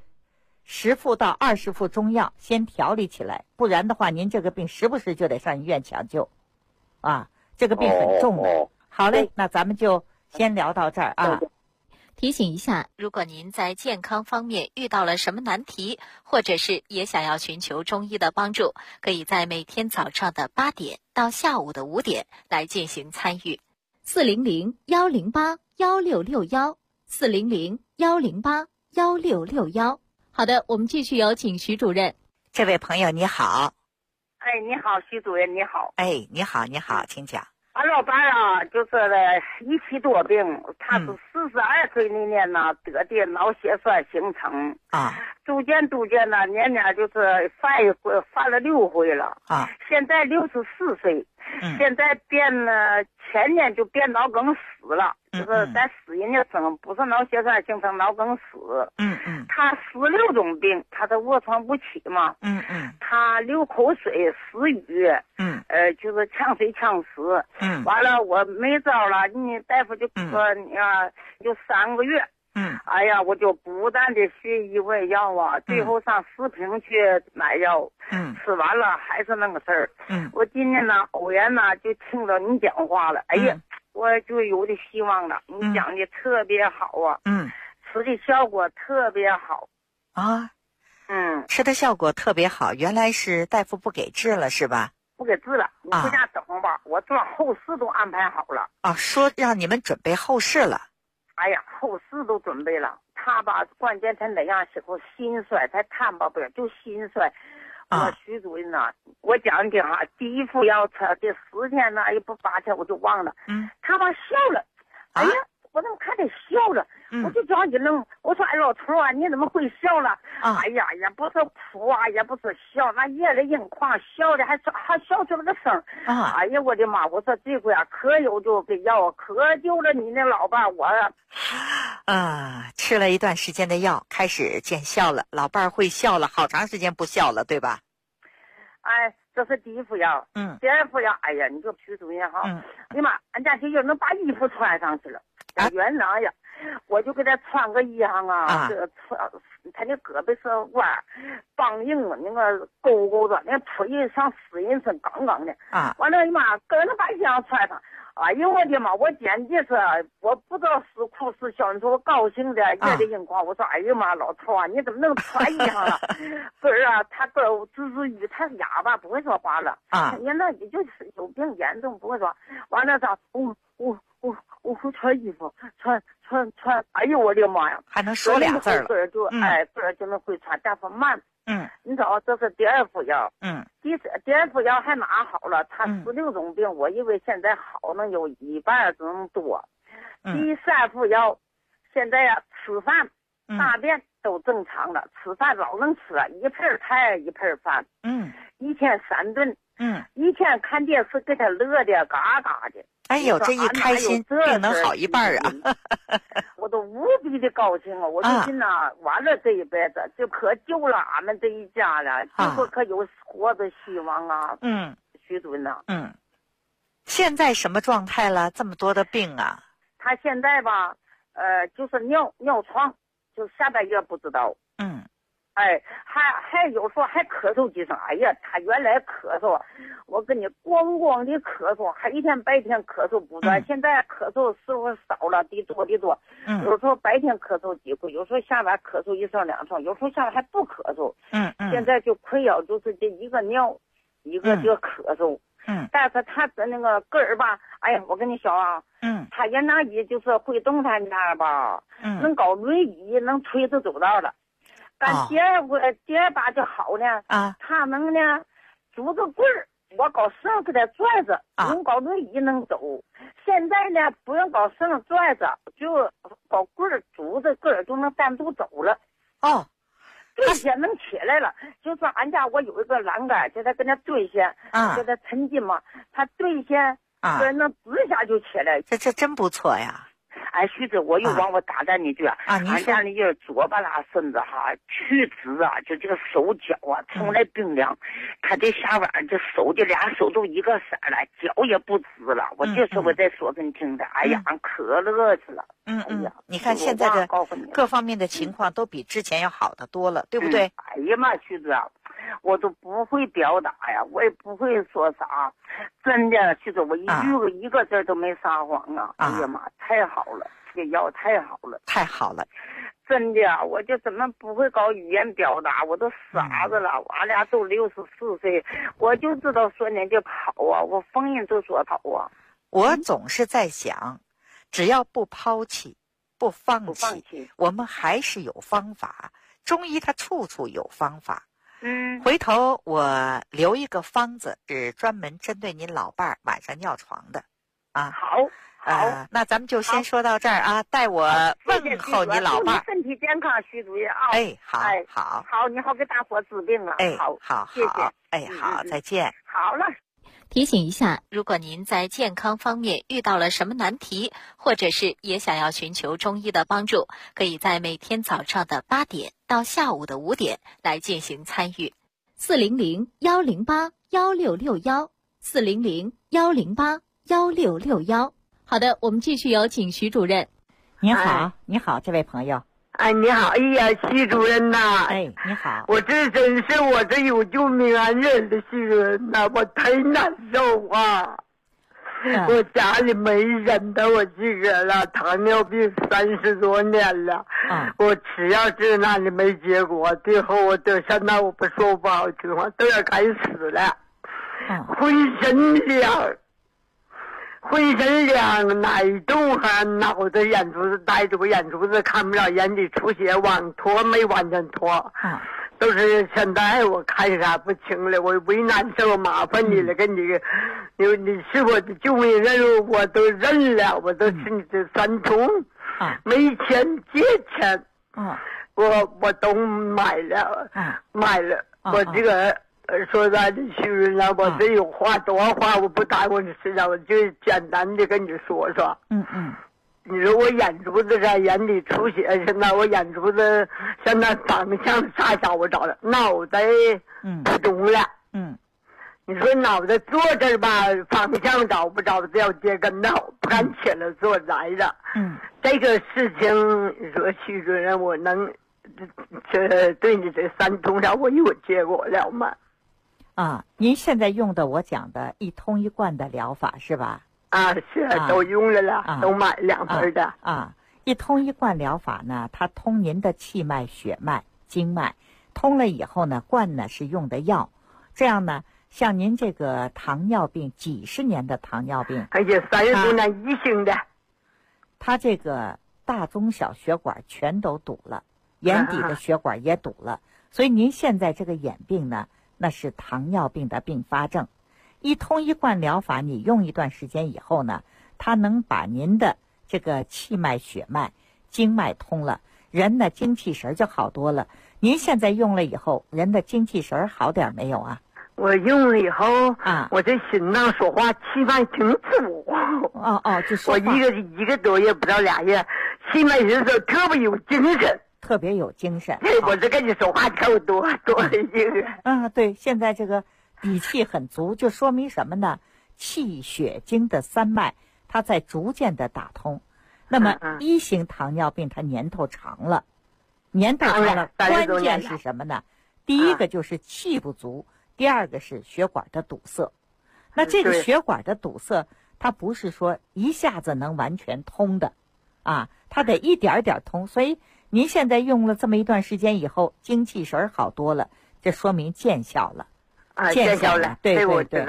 10副到20副中药，先调理起来，不然的话，您这个病时不时就得上医院抢救啊，这个病很重的。好嘞，那咱们就先聊到这儿啊。 提醒一下，如果您在健康方面遇到了什么难题，或者是也想要寻求中医的帮助，可以在每天早上的8点到下午的5点来进行参与。400-108-1661，400-108-1661。好的，我们继续有请徐主任。 这位朋友你好。 哎，你好，徐主任，你好。 哎，你好，请讲。 俺老伴啊，就是一期多病，他是42岁那年呢得的脑血栓形成啊，逐渐呢，年就是犯了6回了啊，现在64岁，现在前年就变脑梗死了，就是在死人家生，不是脑血栓形成脑梗死。他16种病，他的卧床不起嘛。他流口水、死语。就是呛水呛死。完了我没招了，你大夫就说你啊，就3个月。哎呀，我就不断的学医问药啊，最后上四平去买药。吃完了还是那个事儿。我今天呢偶然呢就听到你讲话了，哎呀，我就有的希望了。你讲的特别好啊。吃的效果特别好啊。吃的效果特别好，原来是大夫不给治了是吧？ 不给治了，你回家等吧，我这后事都安排好了。 说让你们准备后事了。 哎呀，后事都准备了。他吧，关键他哪样时候心衰，他看吧不了，就心衰。我徐主任呐，我讲的哈，第一副药吃这10天呢，也不8天我就忘了。他吧笑了，哎呀，我怎么看他笑了？我就着急愣，我说哎老头啊，你怎么会笑了？哎呀，也不是哭啊，也不是笑，那眼泪盈眶，笑的还笑出了个声。哎呀，我的妈！我说这回啊，可有就给药，可救了你那老伴我。 吃了一段时间的药，开始见效了，老伴会笑了，好长时间不笑了，对吧？ 哎，这是第一副药。第二副药，哎呀，你说徐主任哈，哎呀妈，俺家就有能把衣服穿上去了。原来呀，我就给他穿个衣裳啊，这个他那胳膊是弯，梆硬那个勾勾的，那腿像死人身杠杠的。完了，你妈跟着把衣裳穿上。哎呦我的妈！我简直是我不知道是哭是笑，你说我高兴的热泪盈眶。我说哎呀妈，老头啊，你怎么能穿衣裳了？不是啊，他都只语，他是哑巴，不会说话了。人那也就是有病严重，不会说。完了他，我会穿衣服，穿。哎呦我的妈呀！ 还能说俩字了。 个人就能会穿，但是慢。你知道这是第二副药。第二副药还拿好了，他16种病，我以为现在好能有1半这么多。第3副药，现在呀吃饭、大便都正常了，吃饭老能吃了，一盆菜一盆饭。一天3顿。一天看电视给他乐的嘎嘎的。 哎呦，这一开心病能好1半啊！ 我都无比的高兴啊！我就心呐，完了这一辈子就可救了俺们这一家了，就说可有活的希望啊！徐主任呐， 现在什么状态了？这么多的病啊！ 他现在吧，就是尿床，就下半夜不知道。哎，还有时候还咳嗽几声。哎呀，他原来咳嗽，我跟你咣的咳嗽，还一天白天咳嗽不断。现在咳嗽时候少了，的多。有时候白天咳嗽几回，有时候下晚咳嗽1声2声，有时候下晚还不咳嗽。现在就困扰就是这一个尿，一个这咳嗽。 但是他的那个个儿吧，哎呀，我跟你说啊，他也那也就是会动弹点吧，能搞轮椅，能推着走道的。但第二把就好呢，他能呢拄着棍儿，我搞绳给他拽着，用搞轮椅能走。现在呢不用搞绳拽着，就搞棍儿拄着棍儿就能单独走了。对些能起来了，就说俺家我有一个栏杆，就他跟他对些，给他抻进嘛，他对些，对，那直下就起来。 这真不错呀。 哎，徐子，我又往我打断你句俺家那人左巴拉身子哈，曲直啊，就这个手脚啊，从来冰凉。他这下晚这手的俩手都一个色了，脚也不直了。我就是我在说给你听的，哎呀，可乐去了。 你看现在的各方面的情况都比之前要好得多了，对不对？ 哎呀妈，徐子啊，我都不会表达呀，我也不会说啥，真的，徐子，我一个字都没撒谎啊！哎呀妈，太好了，这药太好了， 太好了！ 真的，我就怎么不会搞语言表达？我都傻子了，俺俩都64岁，我就知道说人家跑啊，我逢人都说跑啊。 我总是在想，只要不抛弃、不放弃，我们还是有方法。中医它处处有方法。回头我留一个方子，是专门针对您老伴儿晚上尿床的， 好， 那咱们就先说到这儿啊，带我问候你老伴儿。 身体健康，徐主任啊。好，你好，给大伙治病了。 好， 谢谢。 好，再见。 好了。 提醒一下，如果您在健康方面遇到了什么难题，或者是也想要寻求中医的帮助，可以在每天早上的8点到下午的5点来进行参与。400-108-1661，400-108-1661。好的，我们继续有请徐主任。 您好，你好，这位朋友。 你好，哎呀，徐主任呐！ 你好， 我这真是我这有救命恩人的徐主任呐，我太难受啊！我家里没人的，我自个了，糖尿病30多年了，我吃药治那里没结果，最后我得现在我不说不好听话，都要该死了，浑身凉，奶动还脑袋眼珠子呆住，眼珠子看不了，眼里出血，往脱没完全脱，都是现在我看啥不清了，我为难受，麻烦你了，跟你是我的救命任务，我都认了，我都是你的三重，没钱借钱，我都买了，我这个。说咱的徐主任，我这有话多话我不耽误你时间，我就简单的跟你说说。你说我眼珠子在眼里出血，现在我眼珠子现在方向啥找不着了，脑袋不中了。你说脑袋坐这儿吧，方向找不着，这要跌跟头，不敢起来坐来着。这个事情，你说徐主任，我能这对你这3通了，我有结果了吗？ 您现在用的我讲的一通一贯的疗法是吧？ 是都用了，都买2份的。 一通一贯疗法呢，它通您的气脉、血脉、经脉，通了以后呢，贯呢是用的药，这样呢，像您这个糖尿病几十年的糖尿病， 而且30多年一型的， 它这个大中小血管全都堵了，眼底的血管也堵了，所以您现在这个眼病呢，那是糖尿病的并发症。一通一贯疗法你用一段时间以后呢，它能把您的这个气脉、血脉、经脉通了，人的精气神就好多了。您现在用了以后，人的精气神好点没有啊？ 我用了以后我这心脏说话气脉挺足。 就说话我一个多月不到2月，气脉人说特别有精神。 特别有精神。 我这跟你说话看我多了精神。 对，现在这个底气很足，就说明什么呢？气血经的3脉它在逐渐的打通。那么1型糖尿病它年头长了，关键是什么呢？第一个就是气不足，第二个是血管的堵塞。那这个血管的堵塞，它不是说一下子能完全通的，它得一点点通。所以您现在用了这么一段时间以后，精气神好多了，这说明见效了。 见效了， 对，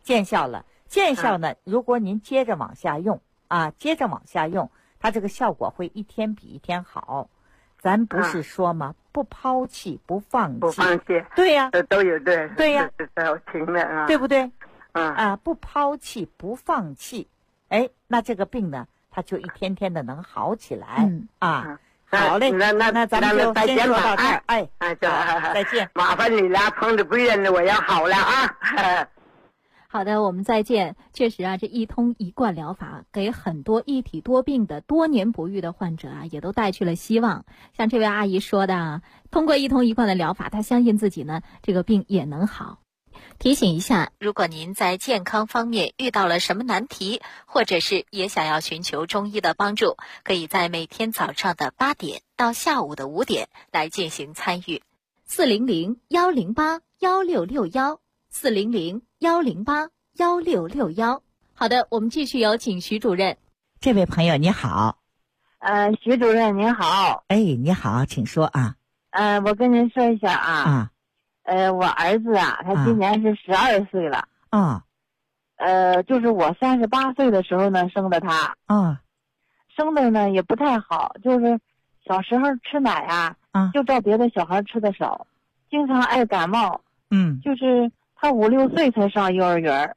见效了。见效呢，如果您接着往下用啊，接着往下用，它这个效果会一天比一天好。咱不是说吗？不抛弃，不放弃。 不放弃。 对呀， 都有对。 对呀， 我听了啊， 对不对？不抛弃，不放弃，哎，那这个病呢，它就一天天的能好起来啊。好嘞，那咱们就先说到这儿。哎，再见。 麻烦你俩碰着贵人了，我要好了啊。 好的，我们再见。确实啊，这一通一贯疗法给很多一体多病的多年不愈的患者啊，也都带去了希望。像这位阿姨说的啊，通过一通一贯的疗法，她相信自己呢，这个病也能好。提醒一下，如果您在健康方面遇到了什么难题，或者是也想要寻求中医的帮助，可以在每天早上的8点到下午的5点来进行参与。400-108-1661，400-108-1661。好的，我们继续有请徐主任。 这位朋友你好。 徐主任您好。 哎，你好，请说啊。 我跟您说一下啊。我儿子啊，他今年是12岁了。就是我38岁的时候呢生的他。生的呢也不太好，就是小时候吃奶就照别的小孩吃的少，经常爱感冒。就是他5、6岁才上幼儿园。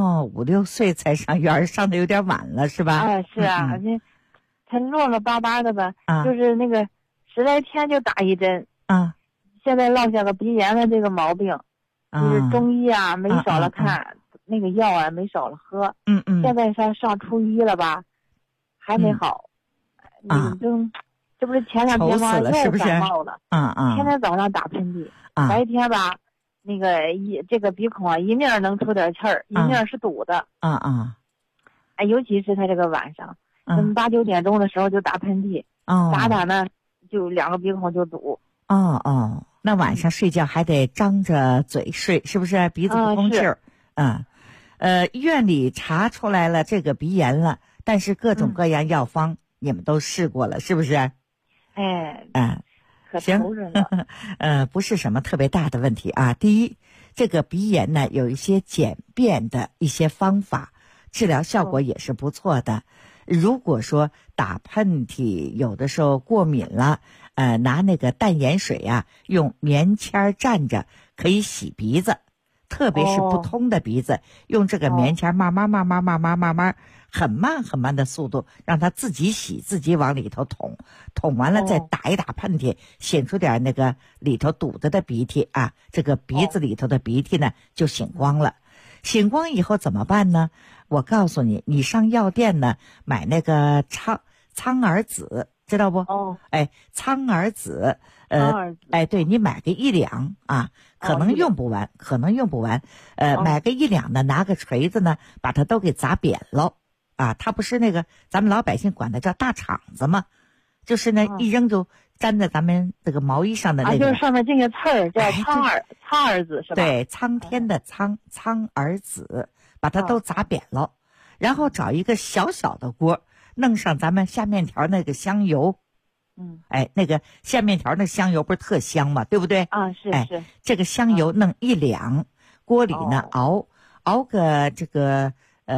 5、6岁才上幼儿，上的有点晚了是吧？ 是啊，他落落巴巴的吧，就是那个10来天就打一针。现在落下个鼻炎的这个毛病，就是中医没少了看，那个药没少了喝。现在上初1了吧，还没好。这不是前2天吗？又感冒了。天天早上打喷嚏，白天吧，那个这个鼻孔一面能出点气儿，一面是堵的。尤其是他这个晚上8、9点钟的时候就打喷嚏，打呢就2个鼻孔就堵。 那晚上睡觉还得张着嘴睡，是不是？鼻子不通气儿。医院里查出来了这个鼻炎了，但是各种各样药方你们都试过了，是不是？ 可头着了。 不是什么特别大的问题啊。第一，这个鼻炎呢有一些简便的一些方法，治疗效果也是不错的。如果说打喷嚏有的时候过敏了，拿那个淡盐水用棉签蘸着可以洗鼻子，特别是不通的鼻子，用这个棉签慢慢很慢的速度让它自己洗，自己往里头捅完了再打一打喷嚏，擤出点那个里头堵着的鼻涕这个鼻子里头的鼻涕呢就擤光了。擤光以后怎么办呢？我告诉你，你上药店呢买那个苍耳子，知道不？苍耳子，对，你买个1两可能用不完，买个1两呢，拿个锤子呢，把它都给砸扁了它不是那个咱们老百姓管它叫大肠子吗？就是呢一扔就粘在咱们这个毛衣上的那个， 就是上面这个刺儿叫苍耳子是吧？ 对，苍天的苍耳子，把它都砸扁了，然后找一个小小的锅，弄上咱们下面条那个香油。那个下面条那香油不是特香吗？对不对？ 是。 这个香油弄1两，锅里呢熬个这个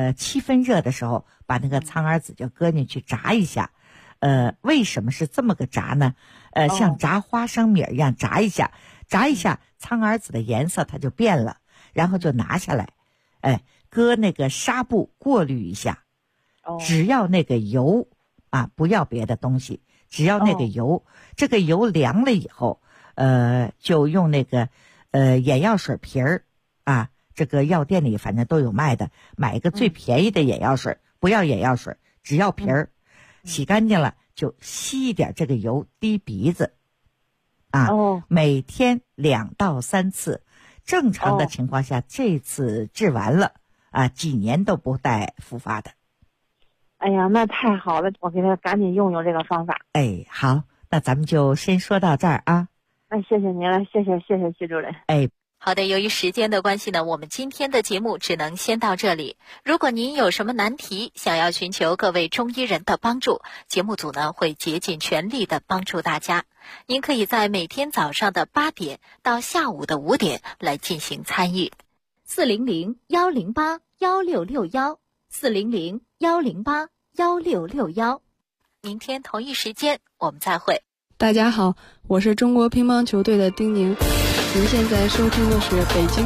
7分热的时候，把那个苍耳子就搁进去炸一下。为什么是这么个炸呢？像炸花生米一样炸一下，苍耳子的颜色它就变了，然后就拿下来，搁那个纱布过滤一下，只要那个油不要别的东西，只要那个油，这个油凉了以后，就用那个眼药水瓶儿这个药店里反正都有卖的，买一个最便宜的眼药水，不要眼药水，只要瓶儿。洗干净了就吸一点这个油滴鼻子每天2到3次，正常的情况下这次治完了几年都不带复发的。 哎呀，那太好了，我给他赶紧用这个方法。 好，那咱们就先说到这儿那谢谢您了，谢谢徐主任。 好的，由于时间的关系呢，我们今天的节目只能先到这里。如果您有什么难题，想要寻求各位中医人的帮助，节目组呢会竭尽全力的帮助大家。您可以在每天早上的8点到下午的5点来进行参与。 ，400-108-1661，400-108-1661。明天同一时间我们再会。 大家好，我是中国乒乓球队的丁宁，您现在收听的是北京